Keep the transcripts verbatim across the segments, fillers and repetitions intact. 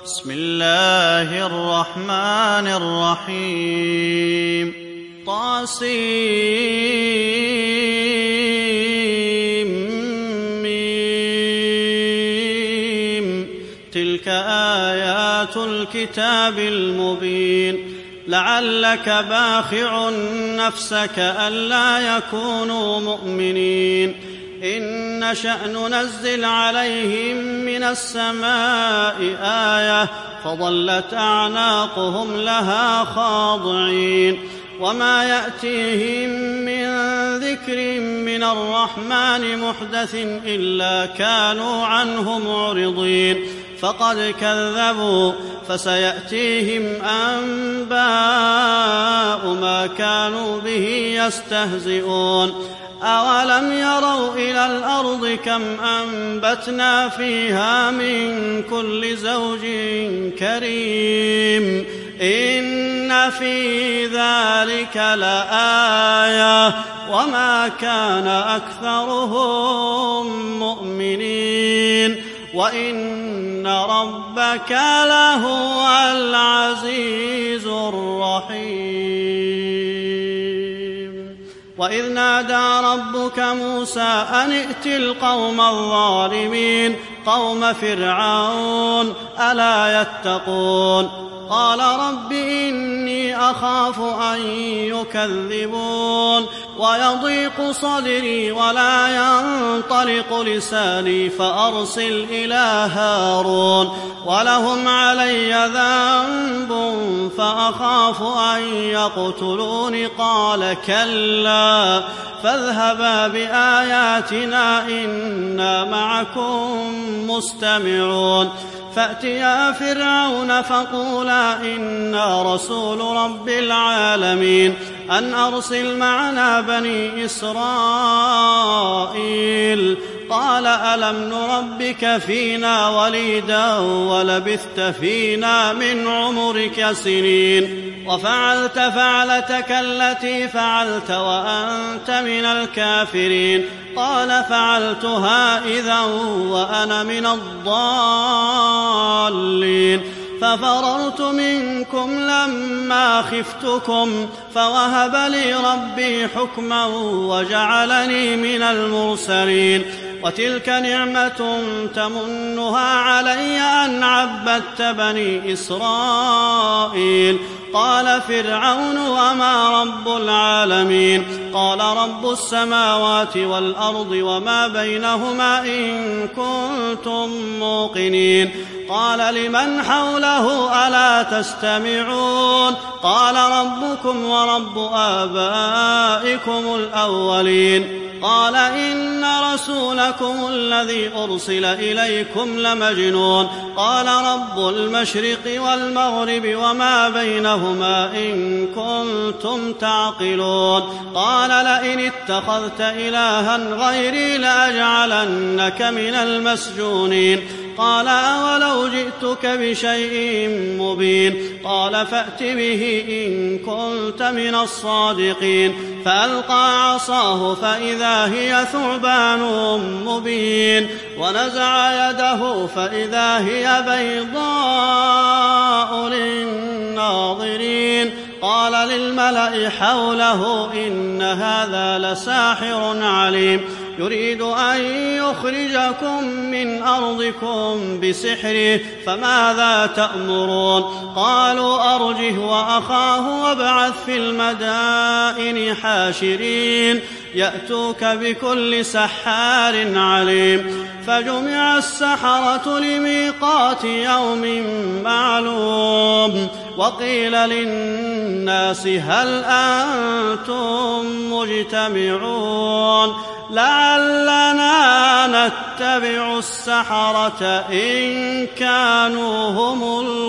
بسم الله الرحمن الرحيم طاسيم تلك آيات الكتاب المبين لعلك باخع نفسك ألا يكونوا مؤمنين إن نشأ ننزل عليهم من السماء آية فظلت أعناقهم لها خاضعين وما يأتيهم من ذكر من الرحمن محدث إلا كانوا عنه معرضين فقد كذبوا فسيأتيهم أنباء ما كانوا به يستهزئون أولم يروا إلى الأرض كم أنبتنا فيها من كل زوج كريم إن في ذلك لآية وما كان أكثرهم مؤمنين وإن ربك لهو العزيز الرحيم وإذ نادى ربك موسى أن ائت القوم الظالمين قوم فرعون ألا يتقون قال رب إني أخاف أن يكذبون ويضيق صدري ولا ينطلق لساني فأرسل إلى هارون ولهم علي ذنب فأخاف أن يقتلون قال كلا فاذهبا بآياتنا إنا معكم مستمعون فأتيا فرعون فقولا إنا رسول رب العالمين أن أرسل معنا بني إسرائيل قال ألم نربك فينا وليدا ولبثت فينا من عمرك سنين وفعلت فعلتك التي فعلت وأنت من الكافرين قال فعلتها إذا وأنا من الضالين ففررت منكم لما خفتكم فوهب لي ربي حكما وجعلني من المرسلين وتلك نعمة تمنها علي أن عبدت بني إسرائيل قال فرعون وما رب العالمين قال رب السماوات والأرض وما بينهما إن كنتم موقنين قال لمن حوله ألا تستمعون قال ربكم ورب آبائكم الأولين قال إن رسولكم الذي أرسل إليكم لمجنون قال رب المشرق والمغرب وما بينهما إن كنتم تعقلون قال لئن اتخذت إلها غيري لأجعلنك من المسجونين قال أولو جئتك بشيء مبين قال فأت به إن كنت من الصادقين فألقى عصاه فإذا هي ثعبان مبين ونزع يده فإذا هي بيضاء للناظرين قال للملأ حوله إن هذا لساحر عليم يريد أن يخرجكم من أرضكم بسحره فماذا تأمرون قالوا أرجه وأخاه وابعث في المدائن حاشرين يأتوك بكل سحار عليم فجمع السحرة لميقات يوم معلوم وقيل للناس هل أنتم مجتمعون لعلنا نتبع السحرة إن كانوا هم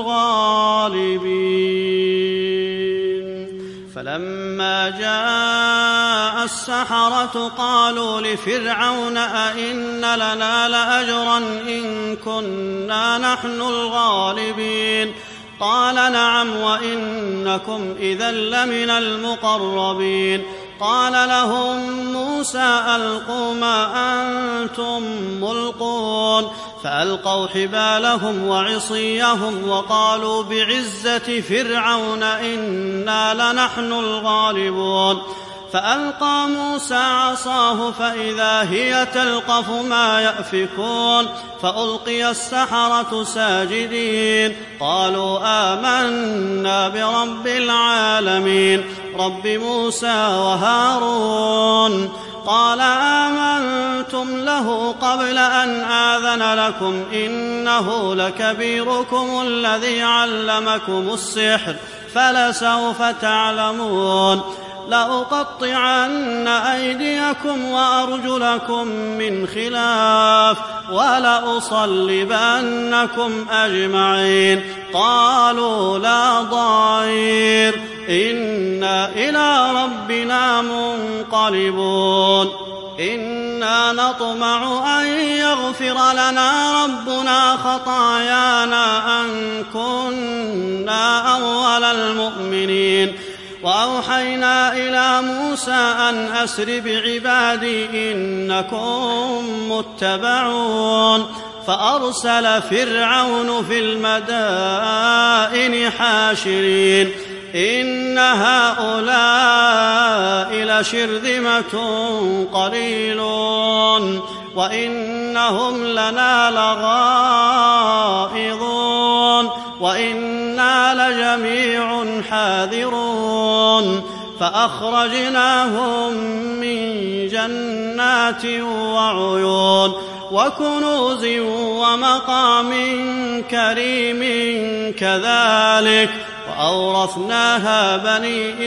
الغالبين فلما جاء السحرة قالوا لفرعون أئن لنا لأجرا إن كنا نحن الغالبين قال نعم وإنكم إذا لمن المقربين قال لهم موسى ألقوا ما أنتم ملقون فألقوا حبالهم وعصيهم وقالوا بعزة فرعون إنا لنحن الغالبون فألقى موسى عصاه فإذا هي تلقف ما يأفكون فألقي السحرة ساجدين قالوا آمنا برب العالمين رب موسى وهارون قال آمنتم له قبل أن آذن لكم إنه لكبيركم الذي علمكم السحر فلسوف تعلمون لأقطعن أيديكم وأرجلكم من خلاف ولأصلبنكم أجمعين قالوا لا ضير إنا إلى ربنا منقلبون إنا نطمع أن يغفر لنا ربنا خطايانا أن كنا أول المؤمنين وأوحينا إلى موسى أن أسر بعبادي إنكم متبعون فأرسل فرعون في المدائن حاشرين إن هؤلاء لشرذمة قليلون وإنهم لنا لغائظون وإنا لجميع حاذرون فأخرجناهم من جنات وعيون وكنوز ومقام كريم كذلك وأورثناها بني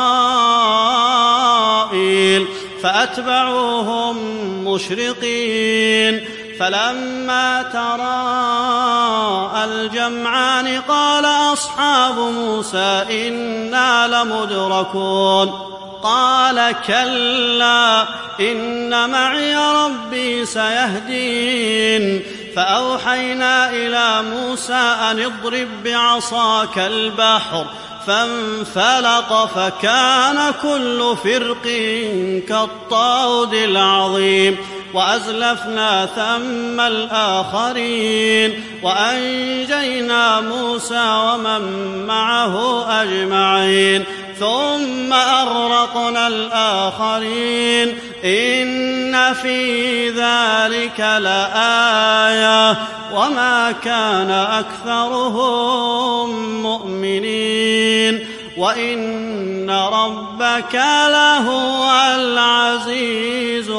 إسرائيل فأتبعوهم مشرقين فلما تراءى الجمعان قال أصحاب موسى إنا لمدركون قال كلا إن معي ربي سيهدين فأوحينا إلى موسى أن اضرب بعصاك البحر فانفلق فكان كل فرق كالطود العظيم وأزلفنا ثم الآخرين وأنجينا موسى ومن معه أجمعين ثم أغرقنا الآخرين إن في ذلك لآية وما كان أكثرهم مؤمنين وإن ربك لهو العزيز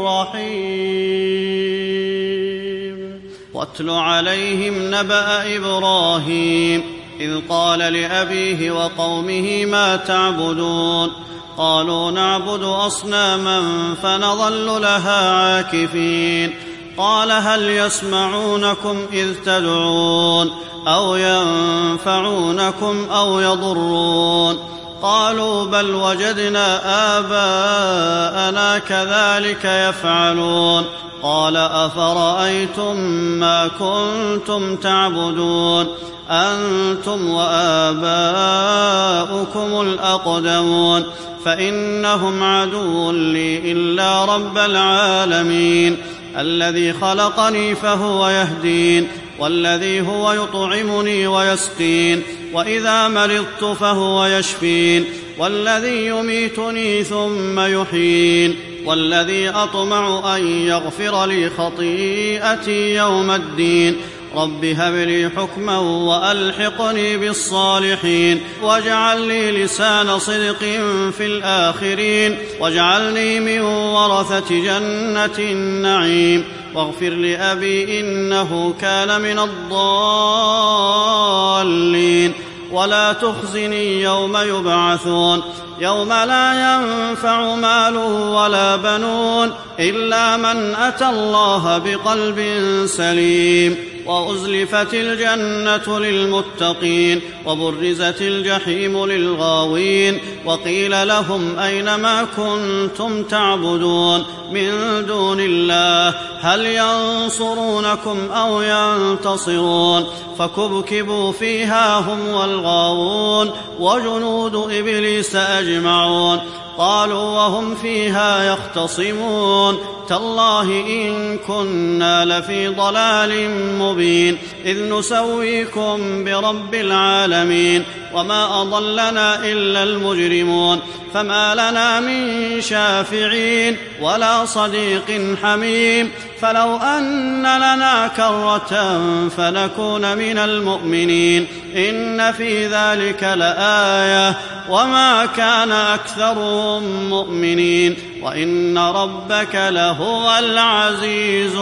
الرحيم واتل عليهم نبأ إبراهيم إذ قال لأبيه وقومه ما تعبدون قالوا نعبد أصناما فنظل لها عاكفين قال هل يسمعونكم إذ تدعون أو ينفعونكم أو يضرون قالوا بل وجدنا آباءنا كذلك يفعلون قال أفرأيتم ما كنتم تعبدون أنتم وآباؤكم الأقدمون فإنهم عدو لي إلا رب العالمين الذي خلقني فهو يهدين والذي هو يطعمني ويسقين وإذا مرضت فهو يشفين والذي يميتني ثم يحيين والذي أطمع أن يغفر لي خطيئتي يوم الدين رب هب لي حكما وألحقني بالصالحين واجعل لي لسان صدق في الآخرين واجعلني من ورثة جنة النعيم واغفر لأبي إنه كان من الضالين ولا تخزني يوم يبعثون يوم لا ينفع مال ولا بنون إلا من أتى الله بقلب سليم وأزلفت الجنة للمتقين وبرزت الجحيم للغاوين وقيل لهم أين ما كنتم تعبدون من دون الله هل ينصرونكم أو ينتصرون فكبكبوا فيها هم والغاوون وجنود إبليس أجمعون قالوا وهم فيها يختصمون تالله إن كنا لفي ضلال مبين إذ نسويكم برب العالمين وما أضلنا إلا المجرمون فما لنا من شافعين ولا صديق حميم فلو أن لنا كرة فنكون من المؤمنين إن في ذلك لآية وما كان أكثرهم مؤمنين وإن ربك لهو العزيز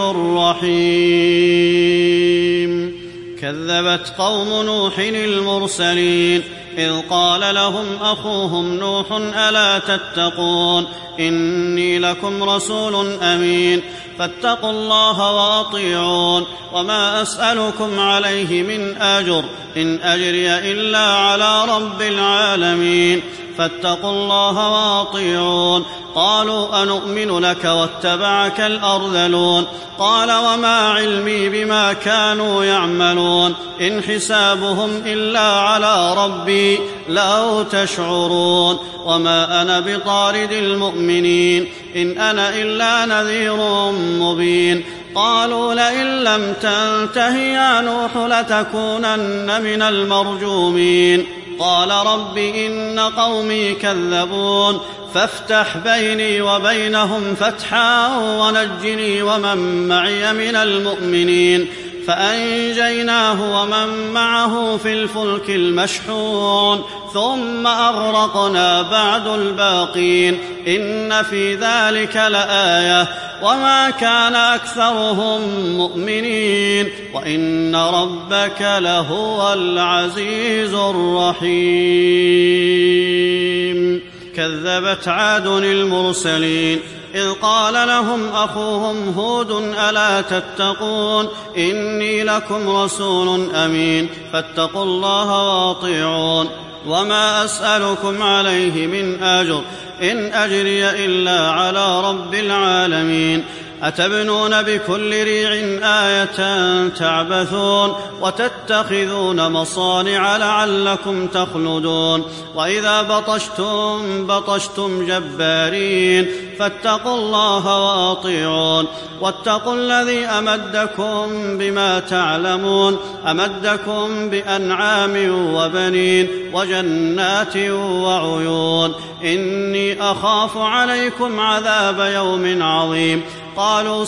الرحيم كذبت قوم نوح المرسلين إذ قال لهم أخوهم نوح ألا تتقون إني لكم رسول أمين فاتقوا الله وأطيعون وما أسألكم عليه من أجر إن أجري إلا على رب العالمين فاتقوا الله وأطيعون قالوا أنؤمن لك واتبعك الأرذلون قال وما علمي بما كانوا يعملون إن حسابهم إلا على ربي لو تشعرون وما أنا بطارد المؤمنين إن أنا إلا نذير مبين قالوا لئن لم تنته يا نوح لتكونن من المرجومين قال رب إن قومي كذبون فافتح بيني وبينهم فتحا ونجني ومن معي من المؤمنين فأنجيناه ومن معه في الفلك المشحون ثم أغرقنا بعد الباقين إن في ذلك لآية وما كان أكثرهم مؤمنين وإن ربك لهو العزيز الرحيم كذبت عاد المرسلين إذ قال لهم أخوهم هود ألا تتقون إني لكم رسول أمين فاتقوا الله وأطيعون وما أسألكم عليه من أجر إن أجري إلا على رب العالمين أتبنون بكل ريع آية تعبثون وتتخذون مصانع لعلكم تخلدون وإذا بطشتم بطشتم جبارين فاتقوا الله وأطيعون واتقوا الذي أمدكم بما تعلمون أمدكم بأنعام وبنين وجنات وعيون إني أخاف عليكم عذاب يوم عظيم قالوا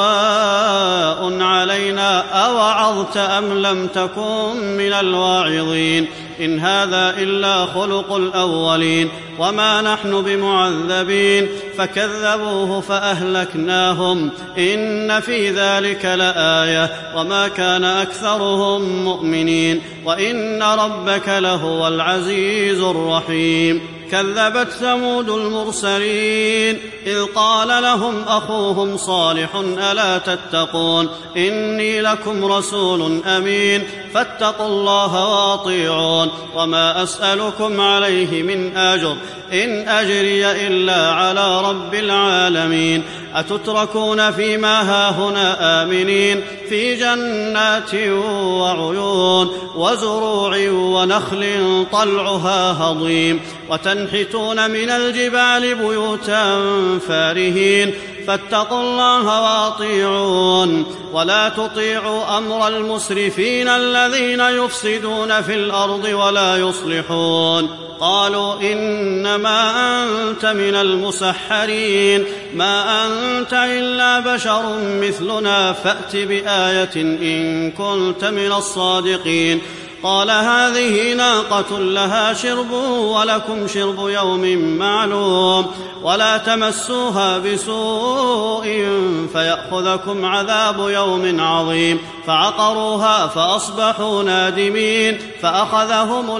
سواء علينا أوعظت أم لم تكن من الواعظين إن هذا إلا خلق الأولين وما نحن بمعذبين فكذبوه فأهلكناهم إن في ذلك لآية وما كان أكثرهم مؤمنين وإن ربك لهو العزيز الرحيم كذبت ثمود المرسلين إذ قال لهم أخوهم صالح ألا تتقون إني لكم رسول أمين فاتقوا الله وأطيعون وما أسألكم عليه من أجر إن أجري إلا على رب العالمين أتتركون فيما هاهنا آمنين في جنات وعيون وزروع ونخل طلعها هضيم وتنحتون من الجبال بيوتا فارهين فاتقوا الله وأطيعون ولا تطيعوا أمر المسرفين الذين يفسدون في الأرض ولا يصلحون قالوا إنما أنت من المسحرين ما أنت إلا بشر مثلنا فأت بآية إن كنت من الصادقين قال هذه ناقة لها شرب ولكم شرب يوم معلوم ولا تمسوها بسوء فيأخذكم عذاب يوم عظيم فعقروها فأصبحوا نادمين فأخذهم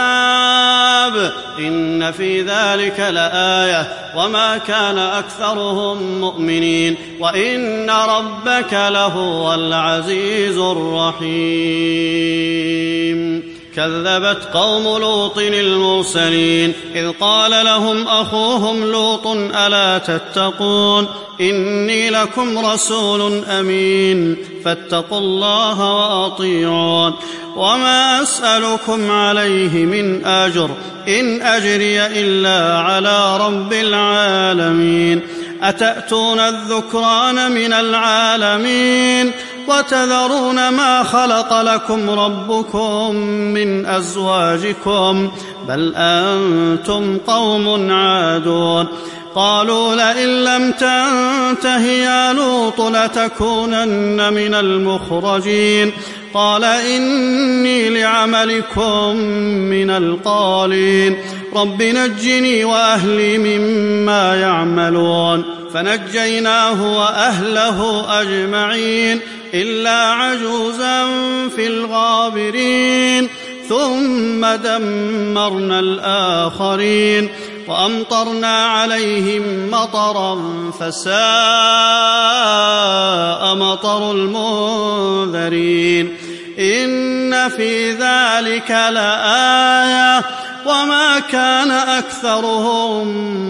العذاب إن في ذلك لآية وما كان أكثرهم مؤمنين وإن ربك لهو العزيز الرحيم كذبت قوم لوط المرسلين إذ قال لهم أخوهم لوط ألا تتقون إني لكم رسول أمين فاتقوا الله وأطيعون وما أسألكم عليه من أجر إن أجري إلا على رب العالمين أتأتون الذكران من العالمين وتذرون ما خلق لكم ربكم من أزواجكم بل أنتم قوم عادون قالوا لئن لم تنته يا لوط لتكونن من المخرجين قال إني لعملكم من القالين رب نجني وأهلي مما يعملون فنجيناه وأهله أجمعين إلا عجوزا في الغابرين ثم دمرنا الآخرين وأمطرنا عليهم مطرا فساء مطر المنذرين إن في ذلك لآية وما كان أكثرهم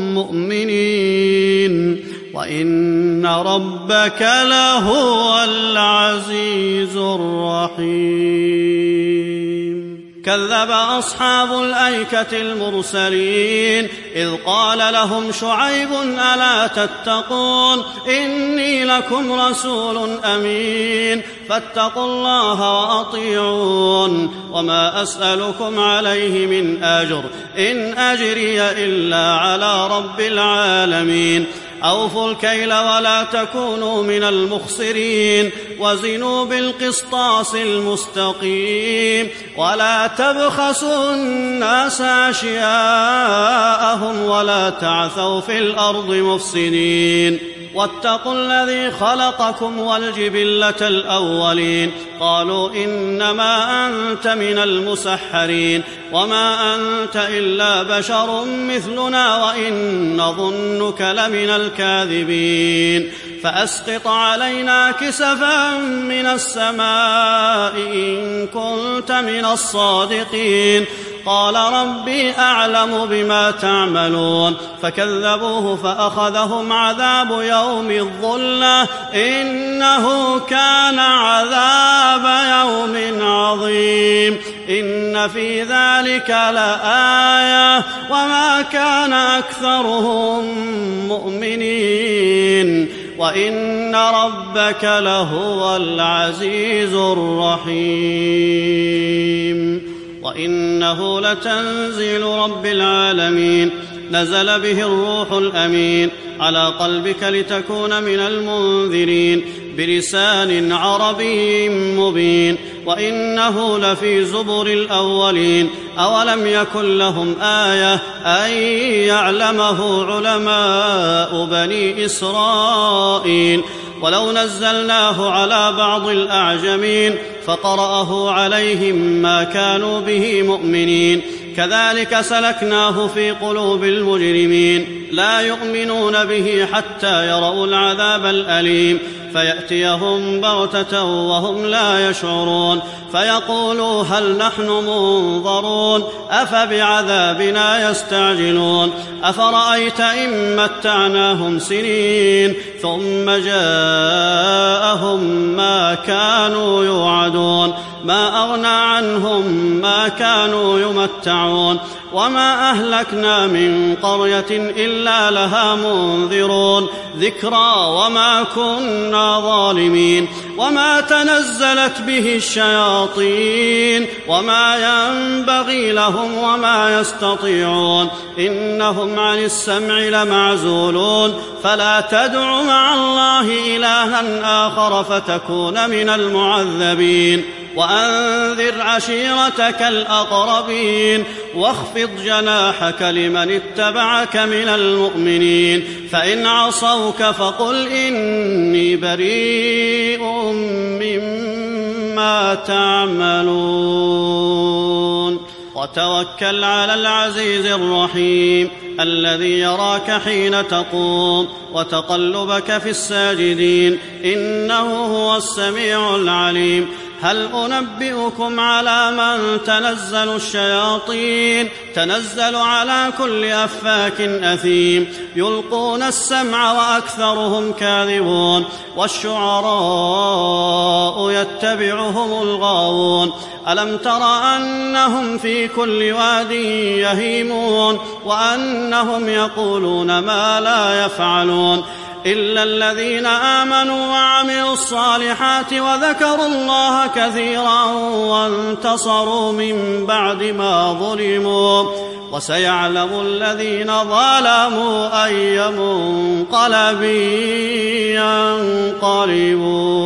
مؤمنين وإن ربك لهو العزيز الرحيم كذب أصحاب الأيكة المرسلين إذ قال لهم شعيب ألا تتقون إني لكم رسول أمين فاتقوا الله وأطيعون وما أسألكم عليه من أجر إن أجري إلا على رب العالمين أوفوا الكيل ولا تكونوا من المخسرين وزنوا بالقسطاس المستقيم ولا تبخسوا الناس أشياءهم ولا تعثوا في الأرض مفسدين واتقوا الذي خلقكم والجبلة الأولين قالوا إنما أنت من المسحرين وما أنت إلا بشر مثلنا وإن نظنك لمن الكاذبين فأسقط علينا كسفا من السماء إن كنت من الصادقين قال ربي أعلم بما تعملون فكذبوه فأخذهم عذاب يوم الظلة إنه كان عذاب يوم عظيم إن في ذلك لآية وما كان أكثرهم مؤمنين وإن ربك لهو العزيز الرحيم وإنه لتنزيل رب العالمين نزل به الروح الأمين على قلبك لتكون من المنذرين بلسان عربي مبين وإنه لفي زبر الأولين أولم يكن لهم آية أن يعلمه علماء بني إسرائيل ولو نزلناه على بعض الأعجمين فقرأه عليهم ما كانوا به مؤمنين كذلك سلكناه في قلوب المجرمين لا يؤمنون به حتى يروا العذاب الأليم فيأتيهم بغتة وهم لا يشعرون فيقولوا هل نحن منظرون أفبعذابنا يستعجلون أفرأيت إن متعناهم سنين ثم جاءهم ما كانوا يوعدون ما أغنى عنهم ما كانوا يمتعون وما أهلكنا من قرية إلا لها منذرون ذكرى وما كنا ظالمين وما تنزلت به الشياطين وما ينبغي لهم وما يستطيعون إنهم عن السمع لمعزولون فلا تدع مع الله إلها آخر فتكون من المعذبين وأنذر عشيرتك الأقربين واخفض جناحك لمن اتبعك من المؤمنين فإن عصوك فقل إني بريء مما تعملون وتوكل على العزيز الرحيم الذي يراك حين تقوم وتقلبك في الساجدين إنه هو السميع العليم هل أنبئكم على من تنزل الشياطين تنزل على كل أفاك أثيم يلقون السمع وأكثرهم كاذبون والشعراء يتبعهم الغاوون ألم تر أنهم في كل واد يهيمون وأنهم يقولون ما لا يفعلون إلا الذين آمنوا وعملوا الصالحات وذكروا الله كثيرا وانتصروا من بعد ما ظلموا وسيعلم الذين ظلموا أي منقلب ينقلبون.